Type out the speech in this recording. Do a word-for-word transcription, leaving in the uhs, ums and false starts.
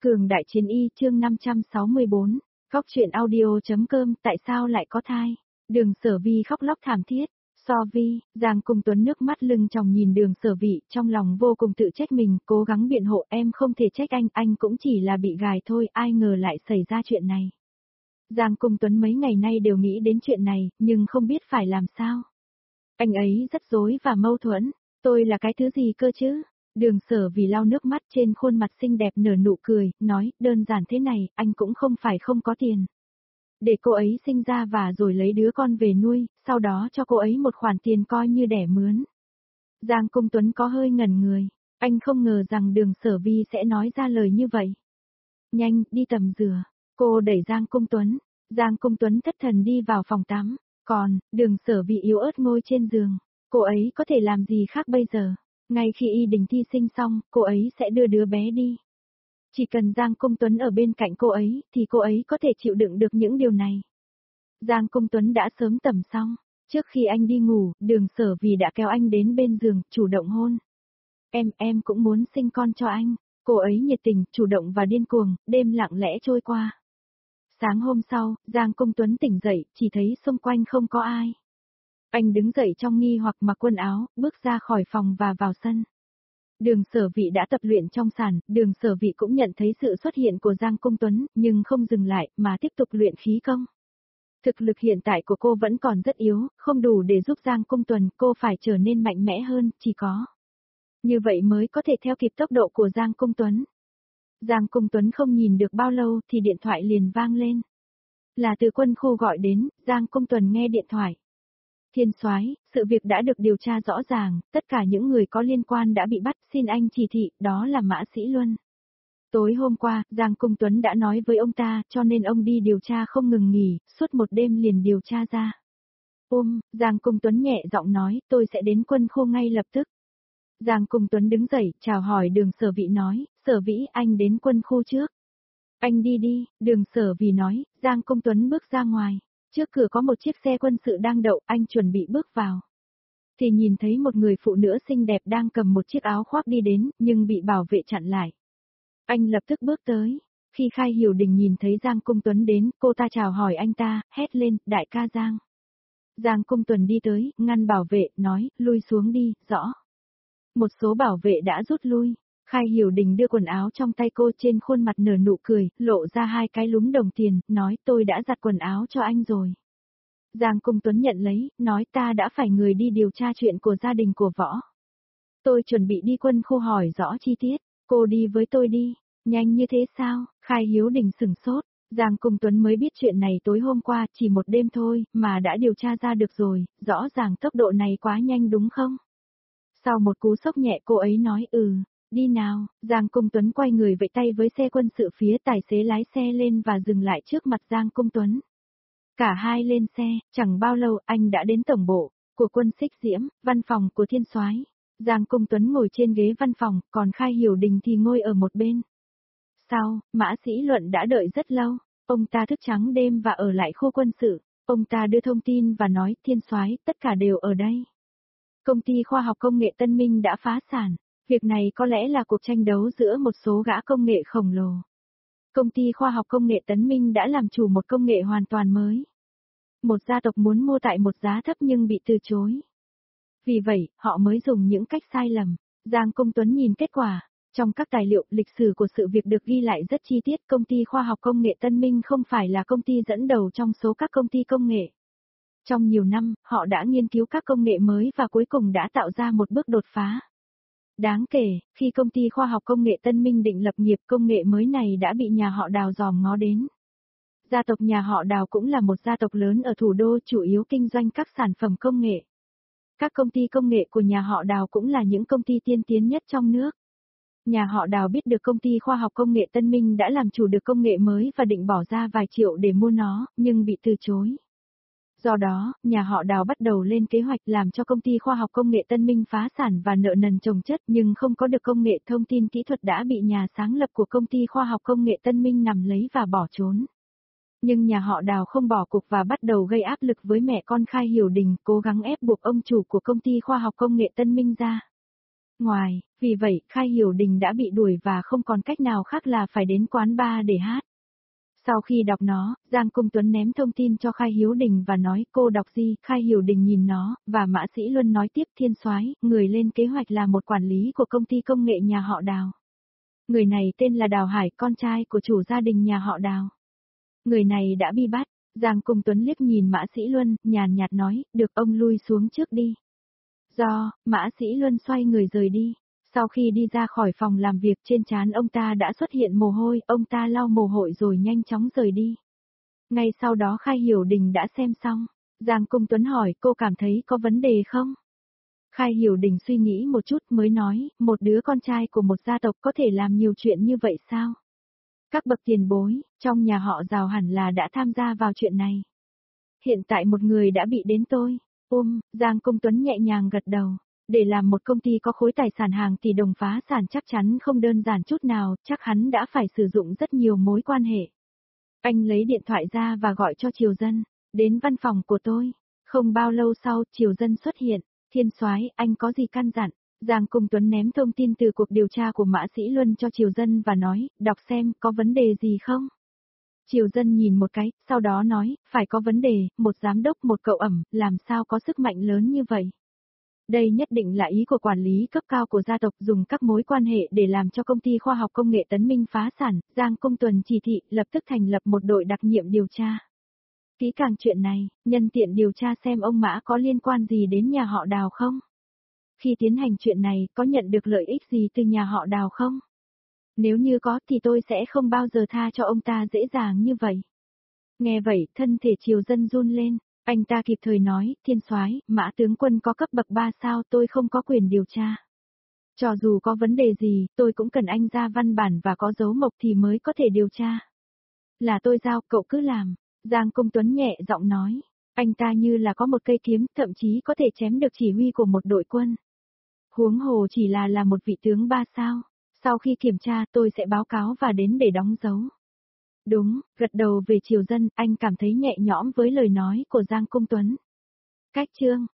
Cường đại chiến y chương năm trăm sáu mươi bốn, Góc truyện audio.com tại sao lại có thai? Đường Sở Vi khóc lóc thảm thiết. So Vi, Giang Cung Tuấn nước mắt lưng tròng nhìn Đường Sở Vị, trong lòng vô cùng tự trách mình, cố gắng biện hộ, em không thể trách anh, anh cũng chỉ là bị gài thôi, ai ngờ lại xảy ra chuyện này. Giang Cung Tuấn mấy ngày nay đều nghĩ đến chuyện này, nhưng không biết phải làm sao. Anh ấy rất rối và mâu thuẫn, tôi là cái thứ gì cơ chứ? Đường Sở Vì lau nước mắt trên khuôn mặt xinh đẹp nở nụ cười, nói, đơn giản thế này, anh cũng không phải không có tiền. Để cô ấy sinh ra và rồi lấy đứa con về nuôi, sau đó cho cô ấy một khoản tiền coi như đẻ mướn. Giang Cung Tuấn có hơi ngẩn người, anh không ngờ rằng Đường Sở Vi sẽ nói ra lời như vậy. Nhanh, đi tắm rửa, cô đẩy Giang Cung Tuấn, Giang Cung Tuấn thất thần đi vào phòng tắm, còn, Đường Sở Vi yếu ớt ngồi trên giường, cô ấy có thể làm gì khác bây giờ? Ngay khi Y Đình thi sinh xong, cô ấy sẽ đưa đứa bé đi. Chỉ cần Giang Cung Tuấn ở bên cạnh cô ấy, thì cô ấy có thể chịu đựng được những điều này. Giang Cung Tuấn đã sớm tẩm xong. Trước khi anh đi ngủ, Đường Sở Vì đã kéo anh đến bên giường, chủ động hôn. Em, em cũng muốn sinh con cho anh. Cô ấy nhiệt tình, chủ động và điên cuồng, đêm lặng lẽ trôi qua. Sáng hôm sau, Giang Cung Tuấn tỉnh dậy, chỉ thấy xung quanh không có ai. Anh đứng dậy trong nghi hoặc mặc quần áo, bước ra khỏi phòng và vào sân. Đường Sở Vị đã tập luyện trong sàn, Đường Sở Vị cũng nhận thấy sự xuất hiện của Giang Cung Tuấn, nhưng không dừng lại, mà tiếp tục luyện khí công. Thực lực hiện tại của cô vẫn còn rất yếu, không đủ để giúp Giang Cung Tuấn, cô phải trở nên mạnh mẽ hơn, chỉ có như vậy mới có thể theo kịp tốc độ của Giang Cung Tuấn. Giang Cung Tuấn không nhìn được bao lâu thì điện thoại liền vang lên. Là từ quân khu gọi đến, Giang Cung Tuấn nghe điện thoại. Thiên soái, sự việc đã được điều tra rõ ràng, tất cả những người có liên quan đã bị bắt, xin anh chỉ thị, đó là Mã Sĩ Luân. Tối hôm qua, Giang Cung Tuấn đã nói với ông ta, cho nên ông đi điều tra không ngừng nghỉ, suốt một đêm liền điều tra ra. Ôm, Giang Cung Tuấn nhẹ giọng nói, tôi sẽ đến quân khu ngay lập tức. Giang Cung Tuấn đứng dậy, chào hỏi Đường Sở Vị nói, Sở Vĩ anh đến quân khu trước. Anh đi đi, Đường Sở Vì nói, Giang Cung Tuấn bước ra ngoài. Trước cửa có một chiếc xe quân sự đang đậu, anh chuẩn bị bước vào. Thì nhìn thấy một người phụ nữ xinh đẹp đang cầm một chiếc áo khoác đi đến, nhưng bị bảo vệ chặn lại. Anh lập tức bước tới. Khi Khai Hiểu Đình nhìn thấy Giang Cung Tuấn đến, cô ta chào hỏi anh ta, hét lên, đại ca Giang. Giang Cung Tuấn đi tới, ngăn bảo vệ, nói, lui xuống đi, rõ. Một số bảo vệ đã rút lui. Khai Hiểu Đình đưa quần áo trong tay cô, trên khuôn mặt nở nụ cười, lộ ra hai cái lúm đồng tiền, nói tôi đã giặt quần áo cho anh rồi. Giang Cung Tuấn nhận lấy, nói ta đã phải người đi điều tra chuyện của gia đình của Võ. Tôi chuẩn bị đi quân khu hỏi rõ chi tiết, cô đi với tôi đi, nhanh như thế sao? Khai Hiếu Đình sửng sốt, Giang Cung Tuấn mới biết chuyện này tối hôm qua, chỉ một đêm thôi, mà đã điều tra ra được rồi, rõ ràng tốc độ này quá nhanh đúng không? Sau một cú sốc nhẹ cô ấy nói ừ. Đi nào, Giang Cung Tuấn quay người vẫy tay với xe quân sự, phía tài xế lái xe lên và dừng lại trước mặt Giang Cung Tuấn. Cả hai lên xe, chẳng bao lâu anh đã đến tổng bộ của quân Xích Diễm, văn phòng của Thiên soái. Giang Cung Tuấn ngồi trên ghế văn phòng, còn Khai Hiểu Đình thì ngồi ở một bên. Sau, Mã Sĩ Luận đã đợi rất lâu, ông ta thức trắng đêm và ở lại khu quân sự. Ông ta đưa thông tin và nói, Thiên soái, tất cả đều ở đây. Công ty khoa học công nghệ Tân Minh đã phá sản. Việc này có lẽ là cuộc tranh đấu giữa một số gã công nghệ khổng lồ. Công ty khoa học công nghệ Tấn Minh đã làm chủ một công nghệ hoàn toàn mới. Một gia tộc muốn mua tại một giá thấp nhưng bị từ chối. Vì vậy, họ mới dùng những cách sai lầm. Giang Cung Tuấn nhìn kết quả. Trong các tài liệu, lịch sử của sự việc được ghi lại rất chi tiết. Công ty khoa học công nghệ Tân Minh không phải là công ty dẫn đầu trong số các công ty công nghệ. Trong nhiều năm, họ đã nghiên cứu các công nghệ mới và cuối cùng đã tạo ra một bước đột phá. Đáng kể, khi công ty khoa học công nghệ Tân Minh định lập nghiệp, công nghệ mới này đã bị nhà họ Đào dòm ngó đến. Gia tộc nhà họ Đào cũng là một gia tộc lớn ở thủ đô, chủ yếu kinh doanh các sản phẩm công nghệ. Các công ty công nghệ của nhà họ Đào cũng là những công ty tiên tiến nhất trong nước. Nhà họ Đào biết được công ty khoa học công nghệ Tân Minh đã làm chủ được công nghệ mới và định bỏ ra vài triệu để mua nó, nhưng bị từ chối. Do đó, nhà họ Đào bắt đầu lên kế hoạch làm cho công ty khoa học công nghệ Tân Minh phá sản và nợ nần chồng chất, nhưng không có được công nghệ thông tin kỹ thuật đã bị nhà sáng lập của công ty khoa học công nghệ Tân Minh nắm lấy và bỏ trốn. Nhưng nhà họ Đào không bỏ cuộc và bắt đầu gây áp lực với mẹ con Khai Hiểu Đình, cố gắng ép buộc ông chủ của công ty khoa học công nghệ Tân Minh ra. Ngoài, vì vậy, Khai Hiểu Đình đã bị đuổi và không còn cách nào khác là phải đến quán bar để hát. Sau khi đọc nó, Giang Cung Tuấn ném thông tin cho Khai Hiếu Đình và nói cô đọc gì, Khai Hiểu Đình nhìn nó, và Mã Sĩ Luân nói tiếp Thiên Soái, người lên kế hoạch là một quản lý của công ty công nghệ nhà họ Đào. Người này tên là Đào Hải, con trai của chủ gia đình nhà họ Đào. Người này đã bị bắt, Giang Cung Tuấn liếc nhìn Mã Sĩ Luân, nhàn nhạt nói, được ông lui xuống trước đi. Do, Mã Sĩ Luân xoay người rời đi. Sau khi đi ra khỏi phòng làm việc trên trán ông ta đã xuất hiện mồ hôi, ông ta lau mồ hôi rồi nhanh chóng rời đi. Ngay sau đó Khai Hiểu Đình đã xem xong. Giang Cung Tuấn hỏi cô cảm thấy có vấn đề không? Khai Hiểu Đình suy nghĩ một chút mới nói, một đứa con trai của một gia tộc có thể làm nhiều chuyện như vậy sao? Các bậc tiền bối, trong nhà họ Giàu hẳn là đã tham gia vào chuyện này. Hiện tại một người đã bị đến tôi. Ôm, Giang Cung Tuấn nhẹ nhàng gật đầu. Để làm một công ty có khối tài sản hàng tỷ đồng phá sản chắc chắn không đơn giản chút nào, chắc hắn đã phải sử dụng rất nhiều mối quan hệ. Anh lấy điện thoại ra và gọi cho Triều Dân, đến văn phòng của tôi. Không bao lâu sau, Triều Dân xuất hiện, Thiên Soái, anh có gì căn dặn? Giang Cung Tuấn ném thông tin từ cuộc điều tra của Mã Sĩ Luân cho Triều Dân và nói, đọc xem, có vấn đề gì không? Triều Dân nhìn một cái, sau đó nói, phải có vấn đề, một giám đốc một cậu ẩm, làm sao có sức mạnh lớn như vậy? Đây nhất định là ý của quản lý cấp cao của gia tộc dùng các mối quan hệ để làm cho công ty khoa học công nghệ Tấn Minh phá sản, Giang Cung Tuấn chỉ thị lập tức thành lập một đội đặc nhiệm điều tra. Kỹ càng chuyện này, nhân tiện điều tra xem ông Mã có liên quan gì đến nhà họ Đào không? Khi tiến hành chuyện này, có nhận được lợi ích gì từ nhà họ Đào không? Nếu như có thì tôi sẽ không bao giờ tha cho ông ta dễ dàng như vậy. Nghe vậy, thân thể Triều Dân run lên. Anh ta kịp thời nói, Thiên Soái, Mã tướng quân có cấp bậc ba sao, tôi không có quyền điều tra. Cho dù có vấn đề gì, tôi cũng cần anh ra văn bản và có dấu mộc thì mới có thể điều tra. Là tôi giao, cậu cứ làm. Giang Cung Tuấn nhẹ giọng nói. Anh ta như là có một cây kiếm, thậm chí có thể chém được chỉ huy của một đội quân. Huống hồ chỉ là là một vị tướng ba sao. Sau khi kiểm tra tôi sẽ báo cáo và đến để đóng dấu. Đúng, gật đầu về Triều Dân, anh cảm thấy nhẹ nhõm với lời nói của Giang Cung Tuấn. Cách chương